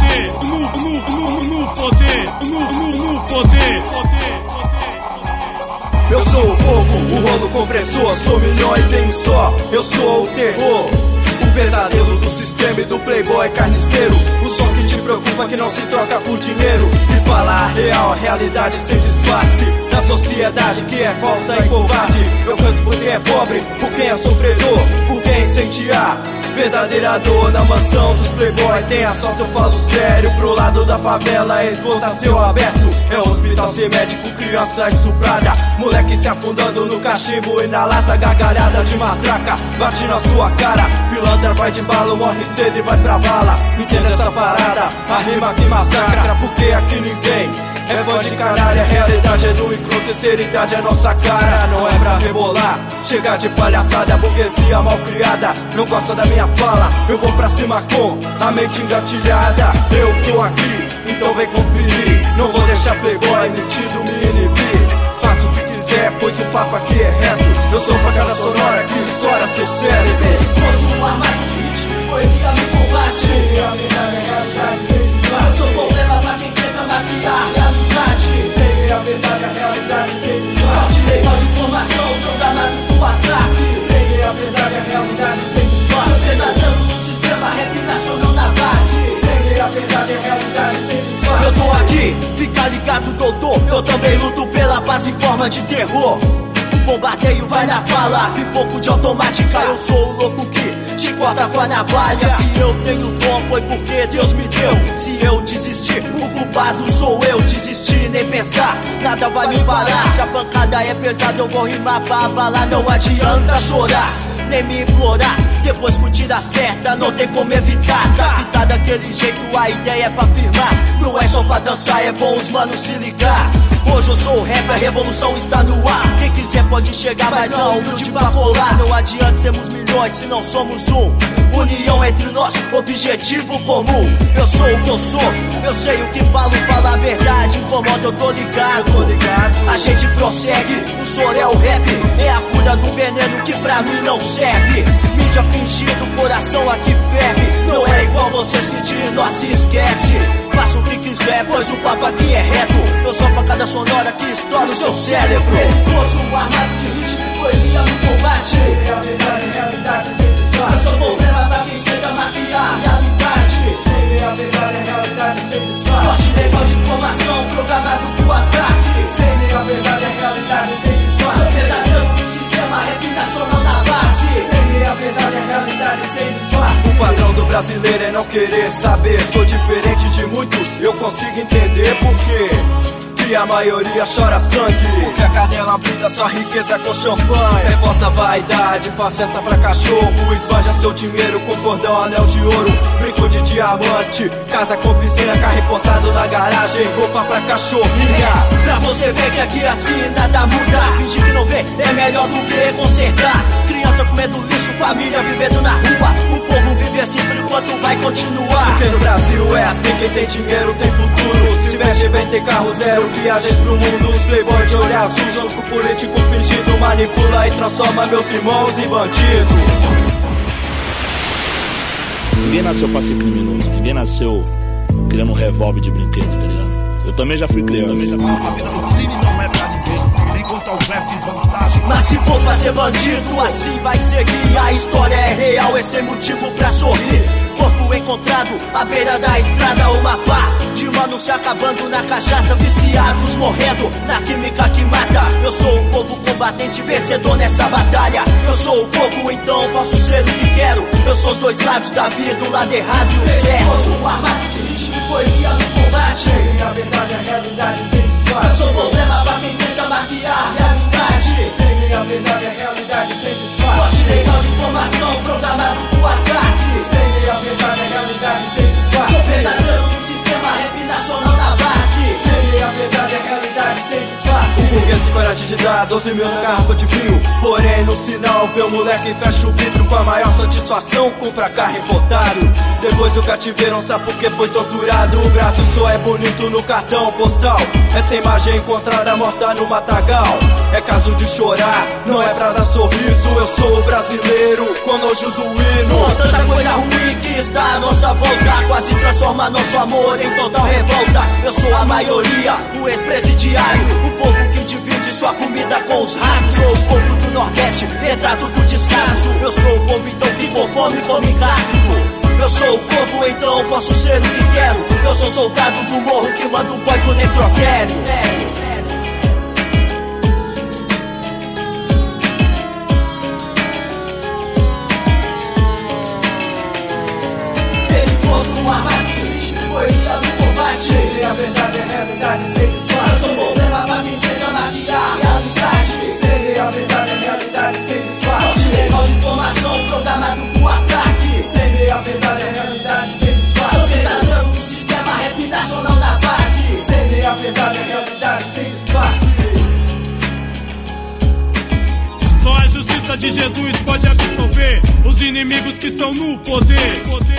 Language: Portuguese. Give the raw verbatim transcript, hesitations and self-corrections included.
poder, no, no, no, no poder, no, no, no poder, poder. Eu sou o povo, o rolo compressor, sou milhões em um só, eu sou o terror. O pesadelo do sistema e do playboy carniceiro. O som que te preocupa que não se troca por dinheiro. E falar a real, a realidade sem disfarce. Da sociedade que é falsa e covarde. Eu canto por quem é pobre, por quem é sofredor, por quem incendiar. Verdadeira dor na mansão dos playboy. Tem assalto, eu falo sério. Pro lado da favela é esgoto a céu aberto. É hospital sem médico, criança estuprada. Moleque se afundando no cachimbo e na lata. Gargalhada de matraca, bate na sua cara. Pilantra vai de bala, morre cedo e vai pra vala. Entenda essa parada, a rima que massacra. Porque aqui ninguém é fã de caralho, a realidade é nua e crua, sinceridade é nossa cara. Não é pra rebolar, chega de palhaçada. A burguesia mal criada não gosta da minha fala. Eu vou pra cima com a mente engatilhada. Eu tô aqui, então vem conferir. Não vou deixar playboy metido me inibir. Faço o que quiser, pois o papo aqui é reto. Eu sou pra cada sonora que estoura seu cérebro. Perigoso, um armado de ritmo e poesia no combate. A verdade é a realidade sem disfarce. Eu sou problema pra quem tenta maquiar a realidade. Sem a verdade é a realidade sem disfarce. Corte legal de informação programado pro ataque. Sem a verdade é a realidade sem disfarce. Sou pesadão no sistema, rap nacional na base. Sem a verdade é a realidade sem disfarce. Eu tô aqui, fica ligado doutor. Eu também luto pela paz em forma de terror. Bombardeio vai na fala, pipoco de automática. Eu sou o louco que te corta com a navalha. Se eu tenho dom foi porque Deus me deu. Se eu desistir, o culpado sou eu. Desistir, nem pensar, nada vai me parar. Se a pancada é pesada eu vou rimar pra abalar. Não adianta chorar, nem me implorar. Depois curtida certa, não tem como evitar. Tá que tá daquele jeito, a ideia é pra firmar. Não é só pra dançar, é bom os manos se ligar. Hoje eu sou o rap, a revolução está no ar. Quem quiser pode chegar, mas não humilde pra colar. Não adianta sermos milhões se não somos um. União entre nós, objetivo comum. Eu sou o que eu sou, eu sei o que falo. Fala a verdade, incomoda, eu tô ligado, eu tô ligado. A gente prossegue, o soro é o rap. É a cura do veneno que pra mim não serve. Mídia fingido, coração aqui ferve. Não é igual vocês que de nós se esquece. Faça o que quiser, pois o papo aqui é reto. Eu sou pra cada sonora que estoura o seu cérebro. Perigoso, um armado de ritmo e poesia no combate. A verdade é a realidade sem disfarce. Eu sou problema pra quem tenta maquiar a realidade. Sem a verdade é a realidade sem disfarce. Corte legal de informação programado pro ataque. Sem a verdade é a realidade sem disfarce. Sou pesadão no sistema, rap nacional na base. Sem a verdade é a realidade sem disfarce. O padrão do brasileiro é não querer saber. Sou diferente de muitos, eu consigo entender por quê que a maioria chora sangue. Porque a cadela brinda sua riqueza com champanhe. É vossa vaidade, faz festa pra cachorro. Esbanja seu dinheiro com cordão, anel de ouro, brinco de diamante, casa com piscina, carro importado na garagem, roupa pra cachorrinha. Pra você ver que aqui assim nada muda. Fingir que não vê é melhor do que consertar. Criança comendo lixo, família vivendo na rua. O povo vive assim por enquanto vai continuar. Porque no Brasil é assim, quem tem dinheiro tem futuro. Se veste bem tem carro zero, viagens pro mundo. Os playboy de olho azul junto com o político fingido manipula e transforma meus irmãos em bandidos. Ninguém nasceu pra ser criminoso, ninguém nasceu criando um revólver de brinquedo, tá ligado? Eu também já fui criança. Também já fui... A vida no crime não é pra ninguém, nem contra o rap desvantagem. Mas se for pra ser bandido, assim vai seguir. A história é real, esse é motivo pra sorrir. Corpo encontrado à beira da estrada, uma pá de mano se acabando na cachaça, viciados morrendo na química que mata. Eu sou o povo combatente, vencedor nessa batalha. Eu sou o povo, então posso ser o que quero. Eu sou os dois lados da vida, o lado errado e o certo. Eu sou um armado de ritmo e poesia no combate. A verdade é a realidade sem disfarce. Eu sou problema pra quem tenta maquiar a realidade. Sem a verdade é a realidade sem disfarce. Corte legal de informação programado pro ataque. Sem a verdade é a realidade sem disfarce. Sou pesadão no sistema, rap nacional na base. Sem a verdade é a realidade sem disfarce. O burguês se coragem de dar doze mil na garrafa de vinho. Porém no sinal vê o moleque e fecha o vidro. Com a maior satisfação compra carro importado. Depois do cativeiro sabe por que foi torturado. O braço só é bonito no cartão postal. Essa imagem encontrada morta no matagal. É caso de chorar, não é pra dar sorriso. Eu sou o brasileiro com nojo do hino. Com tanta coisa ruim que está à nossa volta, quase transforma nosso amor em total revolta. Eu sou a maioria, o ex-presidiário, o povo que divide sua comida com os ratos. Sou o povo do Nordeste, retrato do descaso. Eu sou o povo então que com fome come cacto. Eu sou o povo, então posso ser o que quero. Eu sou soldado do morro que manda o boy pro necrotério. Perigoso, armado e ritmo, poesia no combate. Sei a verdade, a realidade sem disfarce. Eu sou problema pra quem tenta maquiar a realidade. Sei a verdade, a realidade sem disfarce. Norte legal de informação programado pro ataque. Sei a verdade, a realidade sem disfarce. Sou pesadão do sistema rap nacional da base. Sei a verdade, a realidade sem disfarce. Só a justiça de Jesus pode absolver os inimigos que estão no poder.